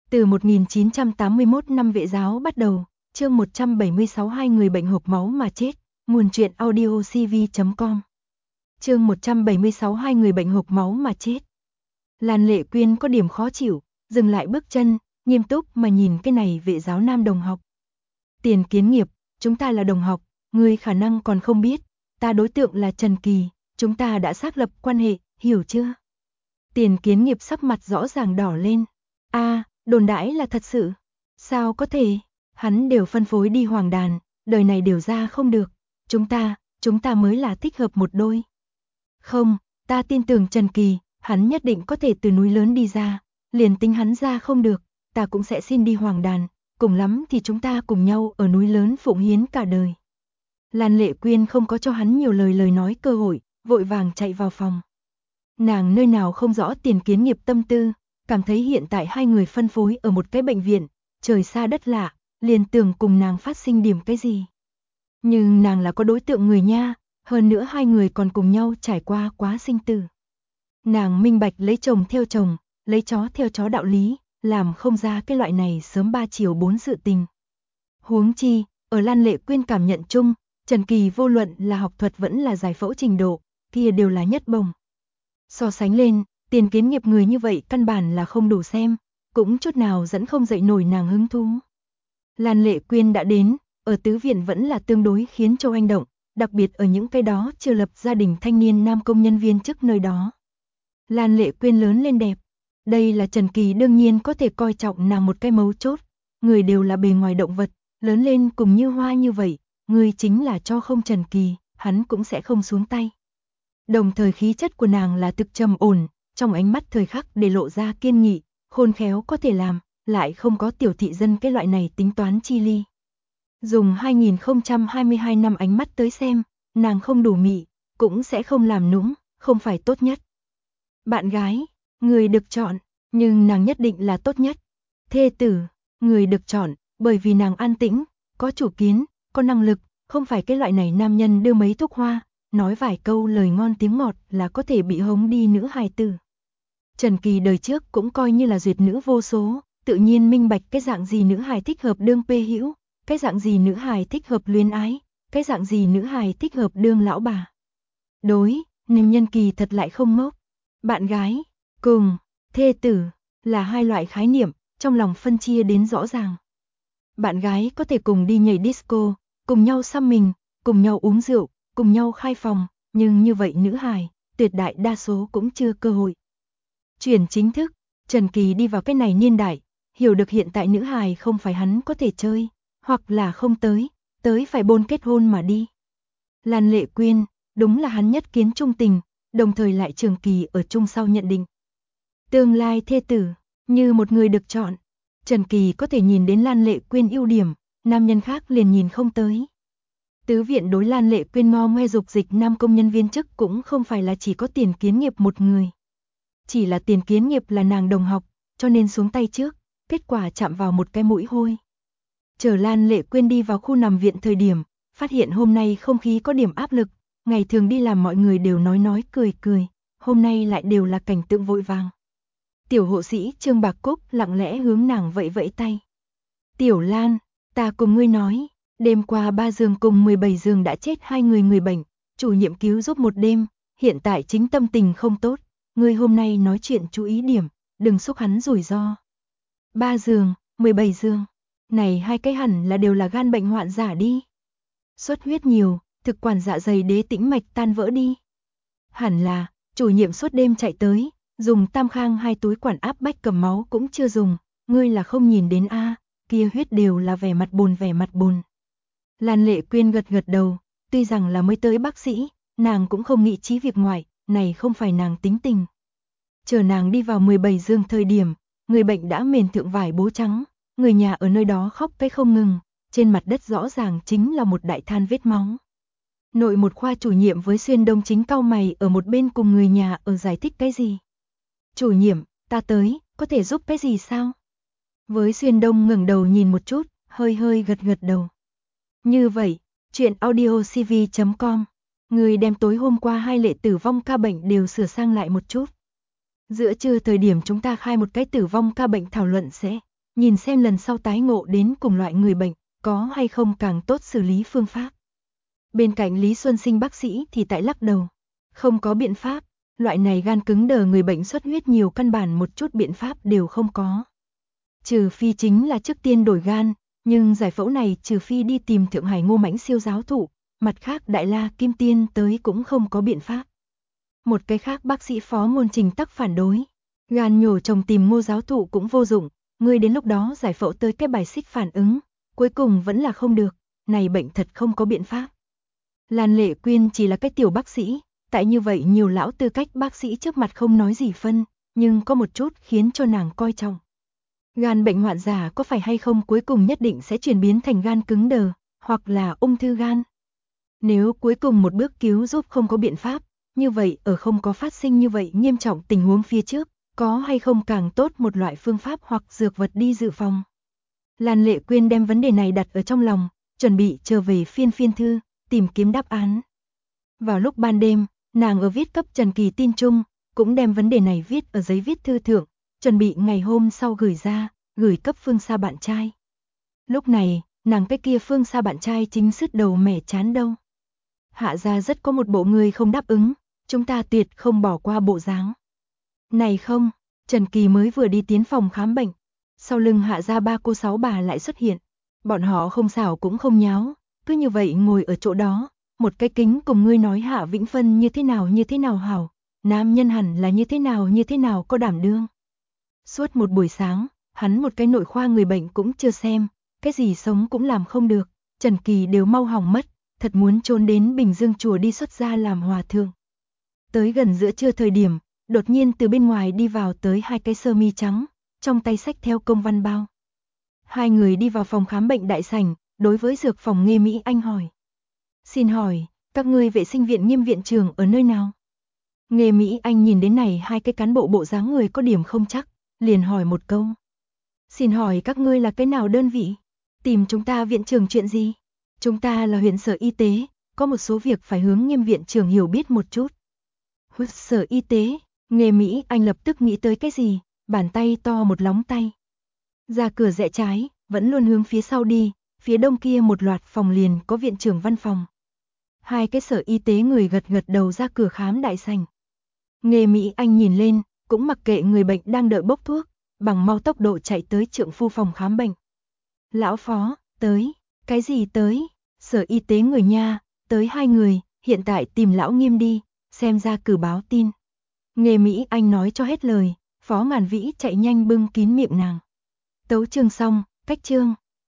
Từ 1981 năm vệ giáo bắt đầu, chương 176 hai người bệnh hộc máu mà chết, nguồn truyện audio cv.com. Chương 176 hai người bệnh hộc máu mà chết. Lan Lệ Quyên có điểm khó chịu, dừng lại bước chân, nghiêm túc mà nhìn cái này vệ giáo nam đồng học. Tiền Kiến Nghiệp, chúng ta là đồng học, ngươi khả năng còn không biết, ta đối tượng là Trần Kỳ, chúng ta đã xác lập quan hệ, hiểu chưa? Tiền Kiến Nghiệp sắc mặt rõ ràng đỏ lên. Đồn đãi là thật sự. Sao có thể? Hắn đều phân phối đi Hoàng Đàn, đời này đều ra không được. Chúng ta mới là thích hợp một đôi. Không, ta tin tưởng Trần Kỳ, hắn nhất định có thể từ núi lớn đi ra. Liền tính hắn ra không được, ta cũng sẽ xin đi Hoàng Đàn. Cùng lắm thì chúng ta cùng nhau ở núi lớn phụng hiến cả đời. Lan Lệ Quyên không có cho hắn nhiều lời nói cơ hội, vội vàng chạy vào phòng. Nàng nơi nào không rõ Tiền Kiến Nghiệp tâm tư, cảm thấy hiện tại hai người phân phối ở một cái bệnh viện, trời xa đất lạ, liền tưởng cùng nàng phát sinh điểm cái gì. Nhưng nàng là có đối tượng người nha, hơn nữa hai người còn cùng nhau trải qua quá sinh tử. Nàng minh bạch lấy chồng theo chồng, lấy chó theo chó đạo lý, làm không ra cái loại này sớm 3 chiều 4 sự tình. Huống chi, ở Lan Lệ Quyên cảm nhận chung, Trần Kỳ vô luận là học thuật vẫn là giải phẫu trình độ, kia đều là nhất bồng. So sánh lên, Tiền Kiến Nghiệp người như vậy căn bản là không đủ xem, cũng chút nào dẫn không dậy nổi nàng hứng thú. Lan Lệ Quyên đã đến, ở tứ viện vẫn là tương đối khiến Châu Anh động, đặc biệt ở những cái đó chưa lập gia đình thanh niên nam công nhân viên chức nơi đó. Lan Lệ Quyên lớn lên đẹp, đây là Trần Kỳ đương nhiên có thể coi trọng nàng một cái mấu chốt, người đều là bề ngoài động vật, lớn lên cùng như hoa như vậy, người chính là cho không Trần Kỳ, hắn cũng sẽ không xuống tay. Đồng thời khí chất của nàng là thực trầm ổn, trong ánh mắt thời khắc để lộ ra kiên nghị, khôn khéo có thể làm, lại không có tiểu thị dân cái loại này tính toán chi ly. Dùng 2022 năm ánh mắt tới xem, nàng không đủ mị, cũng sẽ không làm nũng, không phải tốt nhất. Bạn gái, người được chọn, nhưng nàng nhất định là tốt nhất. Thê tử, người được chọn, bởi vì nàng an tĩnh, có chủ kiến, có năng lực, không phải cái loại này nam nhân đưa mấy thuốc hoa, nói vài câu lời ngon tiếng ngọt là có thể bị hống đi nữ hài tử. Trần Kỳ đời trước cũng coi như là duyệt nữ vô số, tự nhiên minh bạch cái dạng gì nữ hài thích hợp đương pê hữu, cái dạng gì nữ hài thích hợp luyến ái, cái dạng gì nữ hài thích hợp đương lão bà. Đối, nam nhân kỳ thật lại không ngốc. Bạn gái, cùng, thê tử, là hai loại khái niệm, trong lòng phân chia đến rõ ràng. Bạn gái có thể cùng đi nhảy disco, cùng nhau xăm mình, cùng nhau uống rượu, cùng nhau khai phòng, nhưng như vậy nữ hài, tuyệt đại đa số cũng chưa cơ hội. Chuyển chính thức, Trần Kỳ đi vào cái này niên đại, hiểu được hiện tại nữ hài không phải hắn có thể chơi, hoặc là không tới phải bôn kết hôn mà đi. Lan Lệ Quyên, đúng là hắn nhất kiến trung tình, đồng thời lại Trường Kỳ ở chung sau nhận định. Tương lai thê tử, như một người được chọn, Trần Kỳ có thể nhìn đến Lan Lệ Quyên ưu điểm, nam nhân khác liền nhìn không tới. Tứ viện đối Lan Lệ Quyên ngo ngoe dục dịch nam công nhân viên chức cũng không phải là chỉ có Tiền Kiến Nghiệp một người. Chỉ là Tiền Kiến Nghiệp là nàng đồng học, cho nên xuống tay trước, kết quả chạm vào một cái mũi hôi. Chờ Lan Lệ Quyên đi vào khu nằm viện thời điểm, phát hiện hôm nay không khí có điểm áp lực, ngày thường đi làm mọi người đều nói cười, hôm nay lại đều là cảnh tượng vội vàng. Tiểu hộ sĩ Trương Bạc Cúc lặng lẽ hướng nàng vẫy tay. Tiểu Lan, ta cùng ngươi nói, đêm qua 3 giường cùng 17 giường đã chết 2 người bệnh, chủ nhiệm cứu giúp một đêm, hiện tại chính tâm tình không tốt, ngươi hôm nay nói chuyện chú ý điểm, đừng xúc hắn rủi ro. 3 giường, 17 giường, này hai cái hẳn là đều là gan bệnh hoạn giả đi. Xuất huyết nhiều, thực quản dạ dày đế tĩnh mạch tan vỡ đi. Hẳn là, chủ nhiệm suốt đêm chạy tới, dùng tam khang 2 túi quản áp bách cầm máu cũng chưa dùng, ngươi là không nhìn đến kia huyết đều là vẻ mặt buồn. Lan Lệ Quyên gật đầu, tuy rằng là mới tới bác sĩ, nàng cũng không nghĩ chí việc ngoại, này không phải nàng tính tình. Chờ nàng đi vào 17 giường thời điểm, người bệnh đã mền thượng vải bố trắng, người nhà ở nơi đó khóc cái không ngừng, trên mặt đất rõ ràng chính là một đại than vết máu. Nội một khoa chủ nhiệm với Xuyên Đông chính cau mày ở một bên cùng người nhà ở giải thích cái gì. Chủ nhiệm, ta tới, có thể giúp cái gì sao? Với Xuyên Đông ngẩng đầu nhìn một chút, hơi gật đầu. Như vậy, chuyện audio cv.com, người đem tối hôm qua 2 lệ tử vong ca bệnh đều sửa sang lại một chút. Giữa trưa thời điểm chúng ta khai một cái tử vong ca bệnh thảo luận sẽ, nhìn xem lần sau tái ngộ đến cùng loại người bệnh, có hay không càng tốt xử lý phương pháp. Bên cạnh Lý Xuân Sinh bác sĩ thì tại lắc đầu, không có biện pháp, loại này gan cứng đờ người bệnh xuất huyết nhiều căn bản một chút biện pháp đều không có. Trừ phi chính là trước tiên đổi gan, nhưng giải phẫu này trừ phi đi tìm Thượng Hải Ngô Mãnh siêu giáo thụ, mặt khác Đại La Kim Tiên tới cũng không có biện pháp. Một cái khác bác sĩ Phó Ngôn Trình tắc phản đối, gan nhổ chồng tìm Ngô giáo thụ cũng vô dụng, ngươi đến lúc đó giải phẫu tới cái bài xích phản ứng, cuối cùng vẫn là không được, này bệnh thật không có biện pháp. Lan Lệ Quyên chỉ là cái tiểu bác sĩ, tại như vậy nhiều lão tư cách bác sĩ trước mặt không nói gì phân, nhưng có một chút khiến cho nàng coi trọng. Gan bệnh hoạn giả có phải hay không cuối cùng nhất định sẽ chuyển biến thành gan cứng đờ, hoặc là ung thư gan. Nếu cuối cùng một bước cứu giúp không có biện pháp, như vậy ở không có phát sinh như vậy nghiêm trọng tình huống phía trước, có hay không càng tốt một loại phương pháp hoặc dược vật đi dự phòng. Lan Lệ Quyên đem vấn đề này đặt ở trong lòng, chuẩn bị trở về phiên thư, tìm kiếm đáp án. Vào lúc ban đêm, nàng ở viết cấp Trần Kỳ tin chung, cũng đem vấn đề này viết ở giấy viết thư thượng, chuẩn bị ngày hôm sau gửi ra, gửi cấp Phương Sa bạn trai. Lúc này, nàng cái kia Phương Sa bạn trai chính sứt đầu mẻ chán đâu. Hạ gia rất có một bộ người không đáp ứng, chúng ta tuyệt không bỏ qua bộ dáng. Này không, Trần Kỳ mới vừa đi tiến phòng khám bệnh, sau lưng Hạ gia ba cô sáu bà lại xuất hiện. Bọn họ không xảo cũng không nháo, cứ như vậy ngồi ở chỗ đó, một cái kính cùng ngươi nói Hạ Vĩnh Phân như thế nào hảo, nam nhân hẳn là như thế nào có đảm đương. Suốt một buổi sáng, hắn một cái nội khoa người bệnh cũng chưa xem, cái gì sống cũng làm không được, Trần Kỳ đều mau hỏng mất, thật muốn trốn đến Bình Dương chùa đi xuất gia làm hòa thượng. Tới gần giữa trưa thời điểm, đột nhiên từ bên ngoài đi vào tới hai cái sơ mi trắng, trong tay xách theo công văn bao. Hai người đi vào phòng khám bệnh đại sảnh, đối với dược phòng Nghê Mỹ Anh hỏi. Xin hỏi, các ngươi vệ sinh viện Nghiêm viện trưởng ở nơi nào? Nghê Mỹ Anh nhìn đến này hai cái cán bộ bộ dáng người có điểm không chắc, liền hỏi một câu. Xin hỏi các ngươi là cái nào đơn vị? Tìm chúng ta viện trưởng chuyện gì? Chúng ta là huyện sở y tế, có một số việc phải hướng Nghiêm viện trưởng hiểu biết một chút. Huyện sở y tế, Nghê Mỹ Anh lập tức nghĩ tới cái gì, bàn tay to một lóng tay. Ra cửa rẽ trái, vẫn luôn hướng phía sau đi, phía đông kia một loạt phòng liền có viện trưởng văn phòng. Hai cái sở y tế người gật gật đầu ra cửa khám đại sảnh. Nghê Mỹ Anh nhìn lên, cũng mặc kệ người bệnh đang đợi bốc thuốc, bằng mau tốc độ chạy tới trượng phu phòng khám bệnh. Lão Phó, tới, cái gì tới? Sở y tế người nha, tới hai người, hiện tại tìm lão Nghiêm đi, xem ra cử báo tin. Nghê Mỹ Anh nói cho hết lời, Phó Ngàn Vĩ chạy nhanh bưng kín miệng nàng. Tấu chương xong, cách chương.